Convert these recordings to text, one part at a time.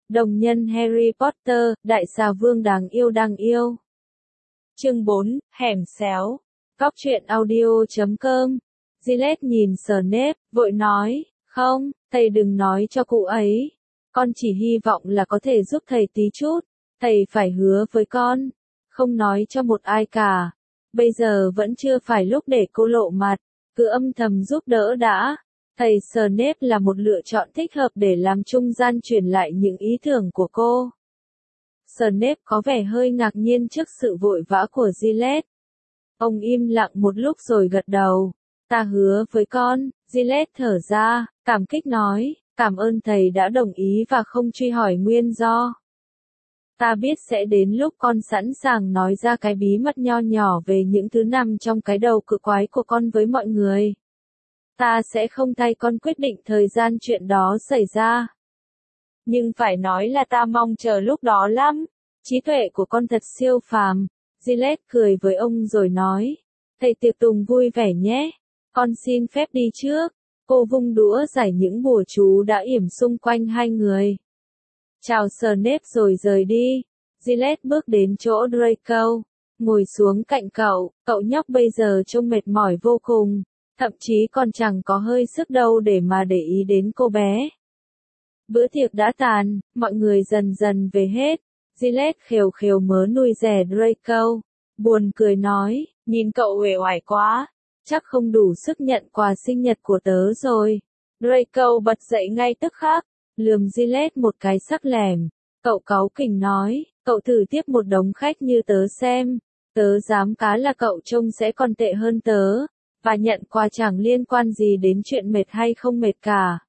Đồng nhân Harry Potter, đại xà vương đáng yêu. Chương 4, hẻm xéo. Góc truyện audio.com. Gillette nhìn Snape, vội nói, không, thầy đừng nói cho cụ ấy. Con chỉ hy vọng là có thể giúp thầy tí chút. Thầy phải hứa với con. Không nói cho một ai cả. Bây giờ vẫn chưa phải lúc để cô lộ mặt. Cứ âm thầm giúp đỡ đã. Thầy Snape là một lựa chọn thích hợp để làm trung gian truyền lại những ý tưởng của cô. Snape có vẻ hơi ngạc nhiên trước sự vội vã của Gillette. Ông im lặng một lúc rồi gật đầu. Ta hứa với con, Gillette thở ra, cảm kích nói, cảm ơn thầy đã đồng ý và không truy hỏi nguyên do. Ta biết sẽ đến lúc con sẵn sàng nói ra cái bí mật nho nhỏ về những thứ nằm trong cái đầu cự quái của con với mọi người. Ta sẽ không thay con quyết định thời gian chuyện đó xảy ra. Nhưng phải nói là ta mong chờ lúc đó lắm. Trí tuệ của con thật siêu phàm. Gillette cười với ông rồi nói. Thầy tiệc tùng vui vẻ nhé. Con xin phép đi trước. Cô vung đũa giải những bùa chú đã yểm xung quanh hai người. Chào Snape rồi rời đi. Gillette bước đến chỗ Draco. Ngồi xuống cạnh cậu. Cậu nhóc bây giờ trông mệt mỏi vô cùng. Thậm chí còn chẳng có hơi sức đâu để mà để ý đến cô bé. Bữa tiệc đã tàn, mọi người dần dần về hết. Gillette khều khều mớ nuôi rẻ Draco. Buồn cười nói, nhìn cậu uể oải quá. Chắc không đủ sức nhận quà sinh nhật của tớ rồi. Draco bật dậy ngay tức khắc. Lườm Gillette một cái sắc lẻm. Cậu cáu kỉnh nói, cậu thử tiếp một đống khách như tớ xem. Tớ dám cá là cậu trông sẽ còn tệ hơn tớ. Và nhận quà chẳng liên quan gì đến chuyện mệt hay không mệt cả.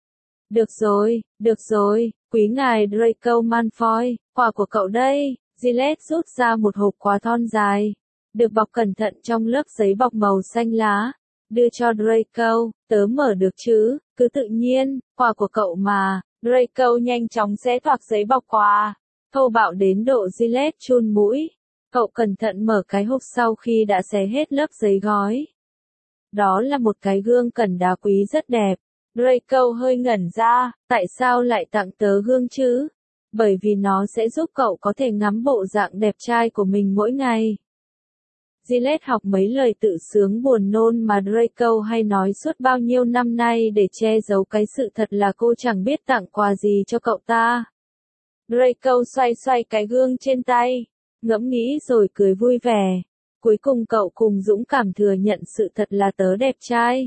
Được rồi, quý ngài Draco Malfoy, quà của cậu đây. Gillette rút ra một hộp quà thon dài, được bọc cẩn thận trong lớp giấy bọc màu xanh lá. Đưa cho Draco, tớ mở được chứ, cứ tự nhiên, quà của cậu mà. Draco nhanh chóng xé toạc giấy bọc quà, thô bạo đến độ Gillette chun mũi. Cậu cẩn thận mở cái hộp sau khi đã xé hết lớp giấy gói. Đó là một cái gương cẩn đá quý rất đẹp. Draco hơi ngẩn ra, tại sao lại tặng tớ gương chứ? Bởi vì nó sẽ giúp cậu có thể ngắm bộ dạng đẹp trai của mình mỗi ngày. Gillette học mấy lời tự sướng buồn nôn mà Draco hay nói suốt bao nhiêu năm nay để che giấu cái sự thật là cô chẳng biết tặng quà gì cho cậu ta. Draco xoay xoay cái gương trên tay, ngẫm nghĩ rồi cười vui vẻ. Cuối cùng cậu cùng dũng cảm thừa nhận sự thật là tớ đẹp trai.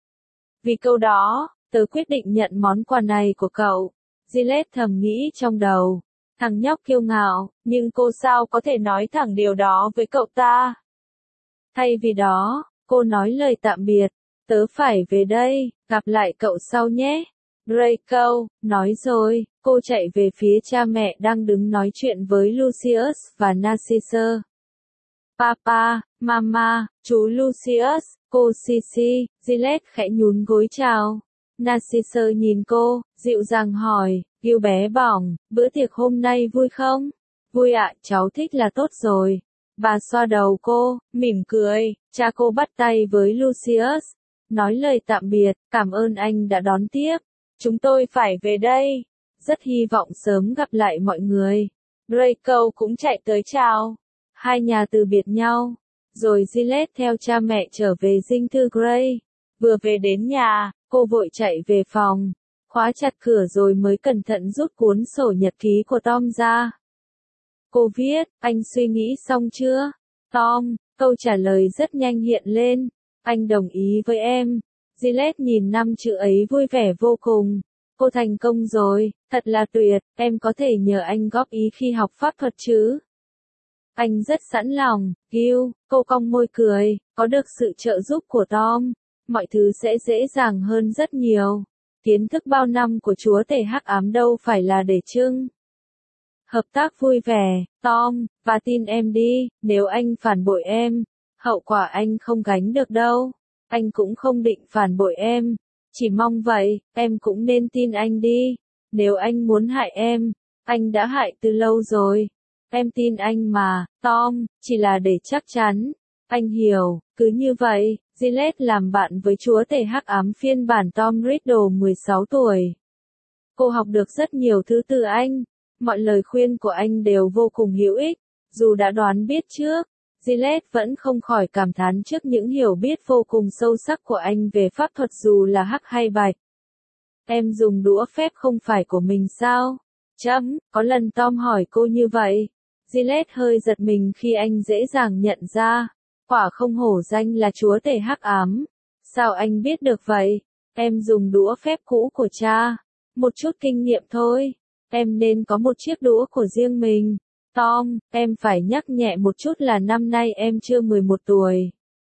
Vì câu đó, tớ quyết định nhận món quà này của cậu. Gillette thầm nghĩ trong đầu. Thằng nhóc kiêu ngạo, nhưng cô sao có thể nói thẳng điều đó với cậu ta? Thay vì đó, cô nói lời tạm biệt. Tớ phải về đây, gặp lại cậu sau nhé. Draco, nói rồi, cô chạy về phía cha mẹ đang đứng nói chuyện với Lucius và Narcissus. Papa, Mama, chú Lucius, cô Sisi, Gillette khẽ nhún gối chào. Narcissus nhìn cô, dịu dàng hỏi, yêu bé bỏng, bữa tiệc hôm nay vui không? Vui ạ, cháu thích là tốt rồi. Bà xoa đầu cô, mỉm cười, cha cô bắt tay với Lucius. Nói lời tạm biệt, cảm ơn anh đã đón tiếp. Chúng tôi phải về đây. Rất hy vọng sớm gặp lại mọi người. Draco cũng chạy tới chào. Hai nhà từ biệt nhau. Rồi Gillette theo cha mẹ trở về dinh thư Grey. Vừa về đến nhà, cô vội chạy về phòng. Khóa chặt cửa rồi mới cẩn thận rút cuốn sổ nhật ký của Tom ra. Cô viết, anh suy nghĩ xong chưa? Tom, câu trả lời rất nhanh hiện lên. Anh đồng ý với em. Gillette nhìn 5 chữ ấy vui vẻ vô cùng. Cô thành công rồi, thật là tuyệt, em có thể nhờ anh góp ý khi học pháp thuật chứ? Anh rất sẵn lòng, Gil, cô cong môi cười, có được sự trợ giúp của Tom, mọi thứ sẽ dễ dàng hơn rất nhiều. Kiến thức bao năm của chúa tể hắc ám đâu phải là để trưng. Hợp tác vui vẻ, Tom, và tin em đi, nếu anh phản bội em, hậu quả anh không gánh được đâu. Anh cũng không định phản bội em. Chỉ mong vậy, em cũng nên tin anh đi. Nếu anh muốn hại em, anh đã hại từ lâu rồi. Em tin anh mà, Tom, chỉ là để chắc chắn. Anh hiểu, cứ như vậy, Gillette làm bạn với chúa tể hắc ám phiên bản Tom Riddle 16 tuổi. Cô học được rất nhiều thứ từ anh. Mọi lời khuyên của anh đều vô cùng hữu ích. Dù đã đoán biết trước, Gillette vẫn không khỏi cảm thán trước những hiểu biết vô cùng sâu sắc của anh về pháp thuật dù là hắc hay bạch. Em dùng đũa phép không phải của mình sao? Có lần Tom hỏi cô như vậy. Gillette hơi giật mình khi anh dễ dàng nhận ra. Quả không hổ danh là chúa tể hắc ám. Sao anh biết được vậy? Em dùng đũa phép cũ của cha. Một chút kinh nghiệm thôi. Em nên có một chiếc đũa của riêng mình. Tom, em phải nhắc nhẹ một chút là năm nay em chưa 11 tuổi.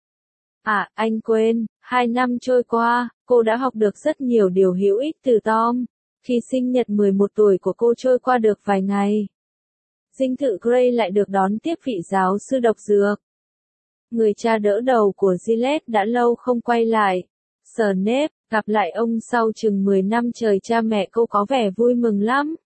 À, anh quên, 2 năm trôi qua, cô đã học được rất nhiều điều hữu ích từ Tom. Khi sinh nhật 11 tuổi của cô trôi qua được vài ngày, dinh thự Gray lại được đón tiếp vị giáo sư độc dược. Người cha đỡ đầu của Gillette đã lâu không quay lại. Snape, gặp lại ông sau chừng 10 năm trời cha mẹ cô có vẻ vui mừng lắm.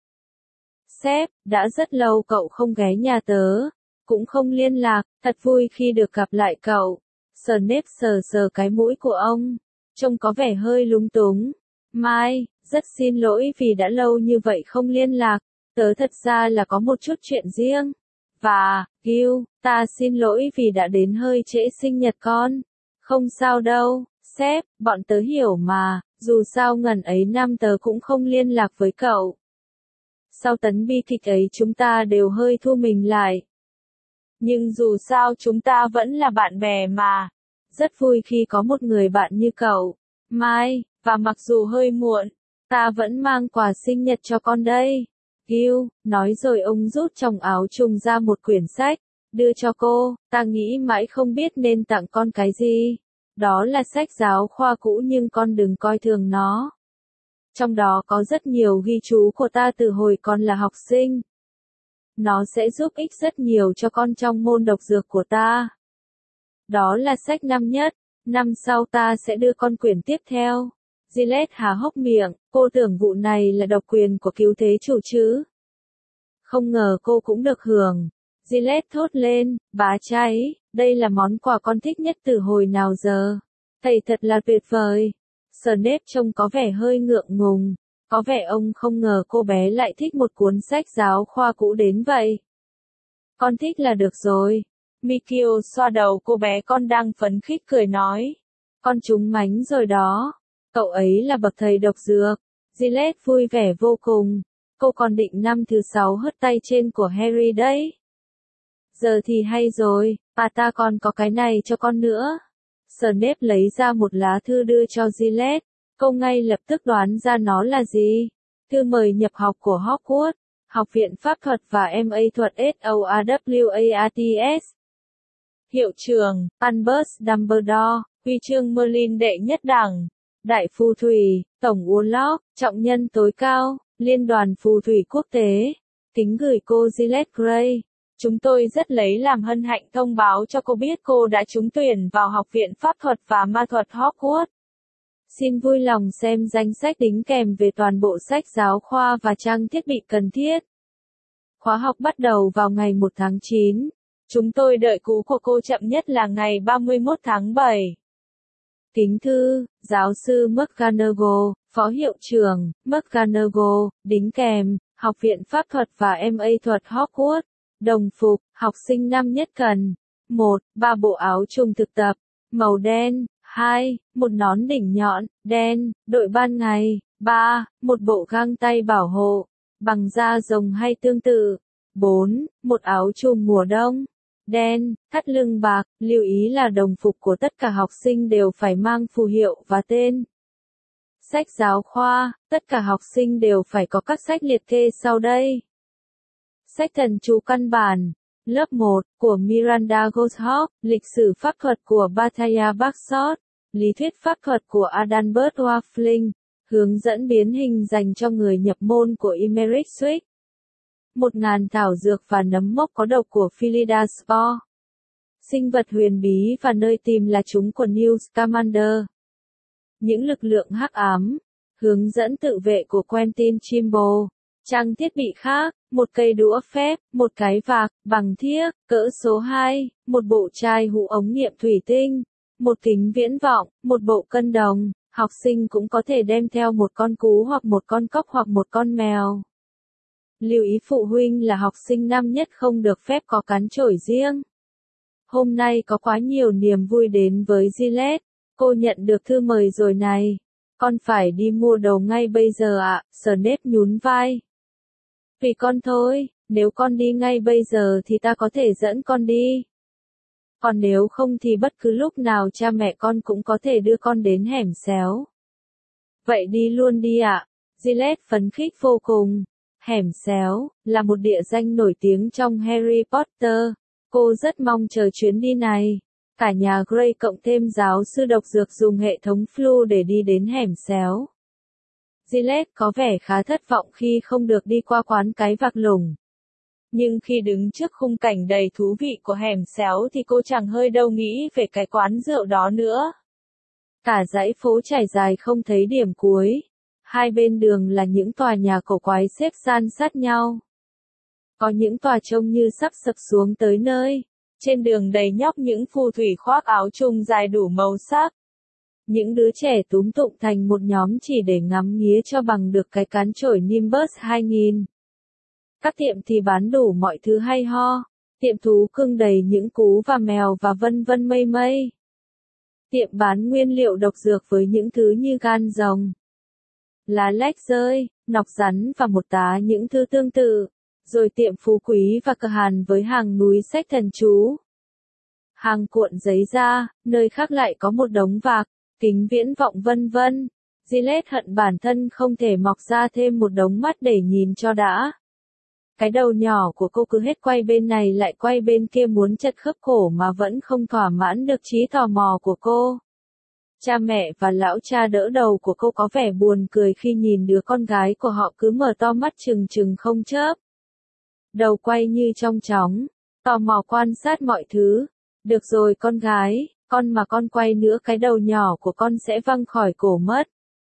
Sếp, đã rất lâu cậu không ghé nhà tớ, cũng không liên lạc, thật vui khi được gặp lại cậu. Snape sờ sờ cái mũi của ông, trông có vẻ hơi lúng túng. Mai, rất xin lỗi vì đã lâu như vậy không liên lạc, tớ thật ra là có một chút chuyện riêng. Và, Gil, ta xin lỗi vì đã đến hơi trễ sinh nhật con. Không sao đâu, sếp, bọn tớ hiểu mà, dù sao ngần ấy năm tớ cũng không liên lạc với cậu. Sau tấn bi kịch ấy chúng ta đều hơi thu mình lại. Nhưng dù sao chúng ta vẫn là bạn bè mà. Rất vui khi có một người bạn như cậu. Mai, và mặc dù hơi muộn, ta vẫn mang quà sinh nhật cho con đây. Gil, nói rồi ông rút trong áo trùng ra một quyển sách, đưa cho cô, ta nghĩ mãi không biết nên tặng con cái gì. Đó là sách giáo khoa cũ nhưng con đừng coi thường nó. Trong đó có rất nhiều ghi chú của ta từ hồi con là học sinh. Nó sẽ giúp ích rất nhiều cho con trong môn độc dược của ta. Đó là sách năm nhất, năm sau ta sẽ đưa con quyển tiếp theo. Gillette há hốc miệng, cô tưởng vụ này là độc quyền của cứu thế chủ chứ. Không ngờ cô cũng được hưởng. Gillette thốt lên, bá cháy, đây là món quà con thích nhất từ hồi nào giờ. Thầy thật là tuyệt vời. Snape trông có vẻ hơi ngượng ngùng, có vẻ ông không ngờ cô bé lại thích một cuốn sách giáo khoa cũ đến vậy. Con thích là được rồi. Mikio xoa đầu cô bé con đang phấn khích cười nói. Con trúng mánh rồi đó. Cậu ấy là bậc thầy độc dược. Gillette vui vẻ vô cùng. Cô còn định năm thứ 6 hất tay trên của Harry đấy. Giờ thì hay rồi, ta còn có cái này cho con nữa. Snape lấy ra một lá thư đưa cho Gillette. Cô ngay lập tức đoán ra nó là gì. Thư mời nhập học của Hogwarts, Học viện Pháp thuật và MA thuật SORWARTS. Hiệu trưởng, Albus Dumbledore, huy chương Merlin đệ nhất đẳng. Đại phù thủy, tổng Warlock, trọng nhân tối cao, Liên đoàn phù thủy quốc tế. Kính gửi cô Gillette Gray. Chúng tôi rất lấy làm hân hạnh thông báo cho cô biết cô đã trúng tuyển vào Học viện Pháp thuật và Ma thuật Hogwarts. Xin vui lòng xem danh sách đính kèm về toàn bộ sách giáo khoa và trang thiết bị cần thiết. Khóa học bắt đầu vào ngày 1 tháng 9. Chúng tôi đợi cú của cô chậm nhất là ngày 31 tháng 7. Kính thư, giáo sư McGonagall, phó hiệu trưởng, McGonagall, đính kèm, Học viện Pháp thuật và MA thuật Hogwarts. Đồng phục, học sinh năm nhất cần. 1. 3 bộ áo trùng thực tập, màu đen. 2. Một nón đỉnh nhọn, đen, đội ban ngày. 3. Một bộ găng tay bảo hộ, bằng da rồng hay tương tự. 4. Một áo trùng mùa đông, đen, thắt lưng bạc. Lưu ý là đồng phục của tất cả học sinh đều phải mang phù hiệu và tên. Sách giáo khoa, tất cả học sinh đều phải có các sách liệt kê sau đây. Sách thần chú căn bản, lớp 1, của Miranda Goshawk, lịch sử pháp thuật của Bathaya Bagshot, lý thuyết pháp thuật của Adalbert Waffling, hướng dẫn biến hình dành cho người nhập môn của Emeric Swick. 1000 thảo dược và nấm mốc có độc của Philida Spore. Sinh vật huyền bí và nơi tìm là chúng của Newt Scamander. Những lực lượng hắc ám, hướng dẫn tự vệ của Quentin Trimble. Trang thiết bị khác, một cây đũa phép, một cái vạc, bằng thiếc, cỡ số 2, một bộ chai hũ ống nghiệm thủy tinh, một kính viễn vọng, một bộ cân đồng, Học sinh cũng có thể đem theo một con cú hoặc một con cóc hoặc một con mèo. Lưu ý phụ huynh là học sinh năm nhất không được phép có cán chổi riêng. Hôm nay có quá nhiều niềm vui đến với Gillette. Cô nhận được thư mời rồi này. Con phải đi mua đồ ngay bây giờ ạ, Snape nhún vai. Vì con thôi, nếu con đi ngay bây giờ thì ta có thể dẫn con đi. Còn nếu không thì bất cứ lúc nào cha mẹ con cũng có thể đưa con đến hẻm xéo. Vậy đi luôn đi ạ. Gillette phấn khích vô cùng. Hẻm xéo là một địa danh nổi tiếng trong Harry Potter. Cô rất mong chờ chuyến đi này. Cả nhà Grey cộng thêm giáo sư độc dược dùng hệ thống Flu để đi đến hẻm xéo. Gillette có vẻ khá thất vọng khi không được đi qua quán cái vạc lủng. Nhưng khi đứng trước khung cảnh đầy thú vị của hẻm xéo thì cô chẳng hơi đâu nghĩ về cái quán rượu đó nữa. Cả dãy phố trải dài không thấy điểm cuối. Hai bên đường là những tòa nhà cổ quái xếp san sát nhau. Có những tòa trông như sắp sập xuống tới nơi. Trên đường đầy nhóc những phù thủy khoác áo trùng dài đủ màu sắc. Những đứa trẻ túm tụm thành một nhóm chỉ để ngắm nghía cho bằng được cái cán chổi Nimbus 2000. Các tiệm thì bán đủ mọi thứ hay ho. Tiệm thú cưng đầy những cú và mèo và vân vân mây mây. Tiệm bán nguyên liệu độc dược với những thứ như gan rồng, lá lách rơi, nọc rắn và một tá những thứ tương tự. Rồi tiệm phú quý và cửa hàng với hàng núi sách thần chú. Hàng cuộn giấy da, nơi khác lại có một đống vạc, kính viễn vọng vân vân. Gillette hận bản thân không thể mọc ra thêm một đống mắt để nhìn cho đã. Cái đầu nhỏ của cô cứ hết quay bên này lại quay bên kia muốn chật khớp cổ mà vẫn không thỏa mãn được trí tò mò của cô. Cha mẹ và lão cha đỡ đầu của cô có vẻ buồn cười khi nhìn đứa con gái của họ cứ mở to mắt trừng trừng không chớp. Đầu quay như trong chóng, tò mò quan sát mọi thứ. Được rồi con gái, con mà con quay nữa cái đầu nhỏ của con sẽ văng khỏi cổ mất.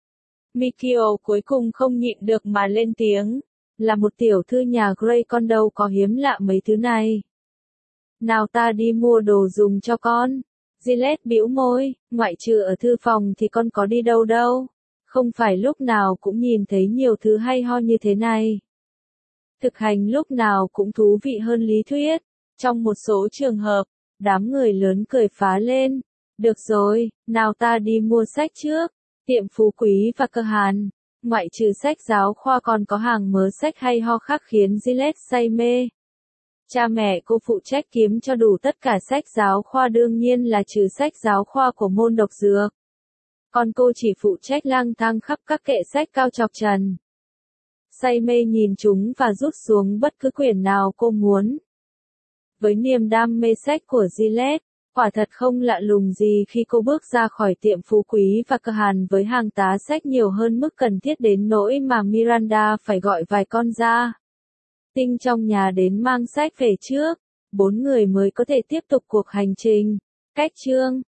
Mikio cuối cùng không nhịn được mà lên tiếng. Là một tiểu thư nhà Grey con đâu có hiếm lạ mấy thứ này. Nào ta đi mua đồ dùng cho con. Gillette bĩu môi, ngoại trừ ở thư phòng thì con có đi đâu đâu. Không phải lúc nào cũng nhìn thấy nhiều thứ hay ho như thế này. Thực hành lúc nào cũng thú vị hơn lý thuyết. Trong một số trường hợp, đám người lớn cười phá lên. Được rồi, nào ta đi mua sách trước. Tiệm phú quý và cửa hàng. Ngoại trừ sách giáo khoa còn có hàng mớ sách hay ho khác khiến Gillette say mê. Cha mẹ cô phụ trách kiếm cho đủ tất cả sách giáo khoa đương nhiên là trừ sách giáo khoa của môn độc dược. Còn cô chỉ phụ trách lang thang khắp các kệ sách cao chọc trần. Say mê nhìn chúng và rút xuống bất cứ quyển nào cô muốn. Với niềm đam mê sách của Gillette, quả thật không lạ lùng gì khi cô bước ra khỏi tiệm phú quý và cửa hàng với hàng tá sách nhiều hơn mức cần thiết đến nỗi mà Miranda phải gọi vài con ra. Tinh trong nhà đến mang sách về trước, 4 người mới có thể tiếp tục cuộc hành trình. Cách chương